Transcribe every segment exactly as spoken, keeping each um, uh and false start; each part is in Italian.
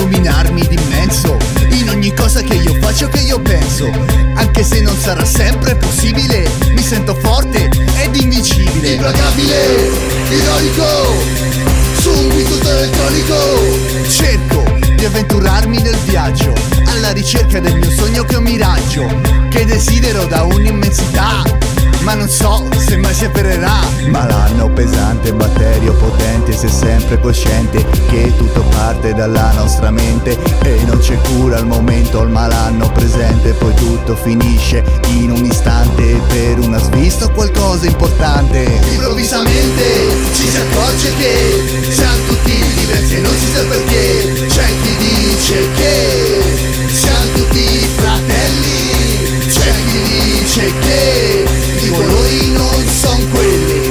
illuminarmi d'immenso in ogni cosa che io faccio, che io penso. Anche se non sarà sempre possibile, mi sento forte ed invincibile, implacabile, ironico, su un beat tutto elettronico. Cerco di avventurarmi nel viaggio, alla ricerca del mio sogno che è un miraggio, che desidero da un'immensità, ma non so se mai si avvererà. Malanno pesante, batterio potente, sei sempre cosciente che tutto parte dalla nostra mente e non c'è cura al momento, il malanno presente, poi tutto finisce in un istante per una svista o qualcosa importante. Improvvisamente ci si accorge che siamo tutti diversi e non si sa perché. C'è chi dice che siamo tutti fratelli, c'è chi dice che i colori non son quelli.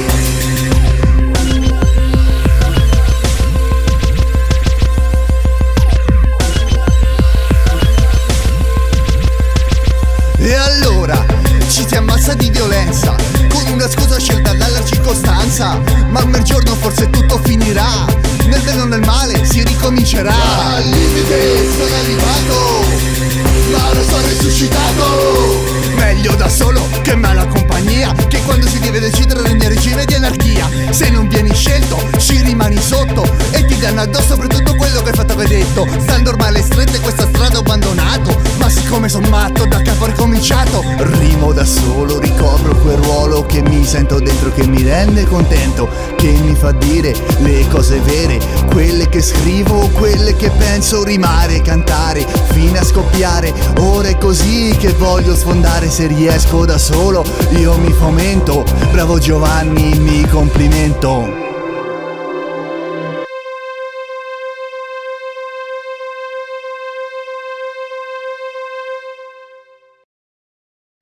E allora ci si ammazza di violenza con una scusa scelta dalla circostanza, ma un bel giorno forse tutto finirà, nel bene o nel male si ricomincerà. Al limite sono arrivato, ma lo sono risuscitato. Meglio da solo che male compagnia, che quando si deve decidere regna regime di anarchia. Se non vieni scelto ci rimani sotto e ti danno addosso per tutto quello che hai fatto e detto. Stando ormai strette questa strada ho abbandonato, ma siccome son matto da capo ho ricominciato. Rimo da solo, ricopro quel ruolo che mi sento dentro, che mi rende contento, che mi fa dire le cose vere, quelle che scrivo, quelle che penso, rimare, cantare, fino a scoppiare. Ora è così che voglio sfondare, se riesco da solo io mi fomento. Bravo Giovanni, mi complimento.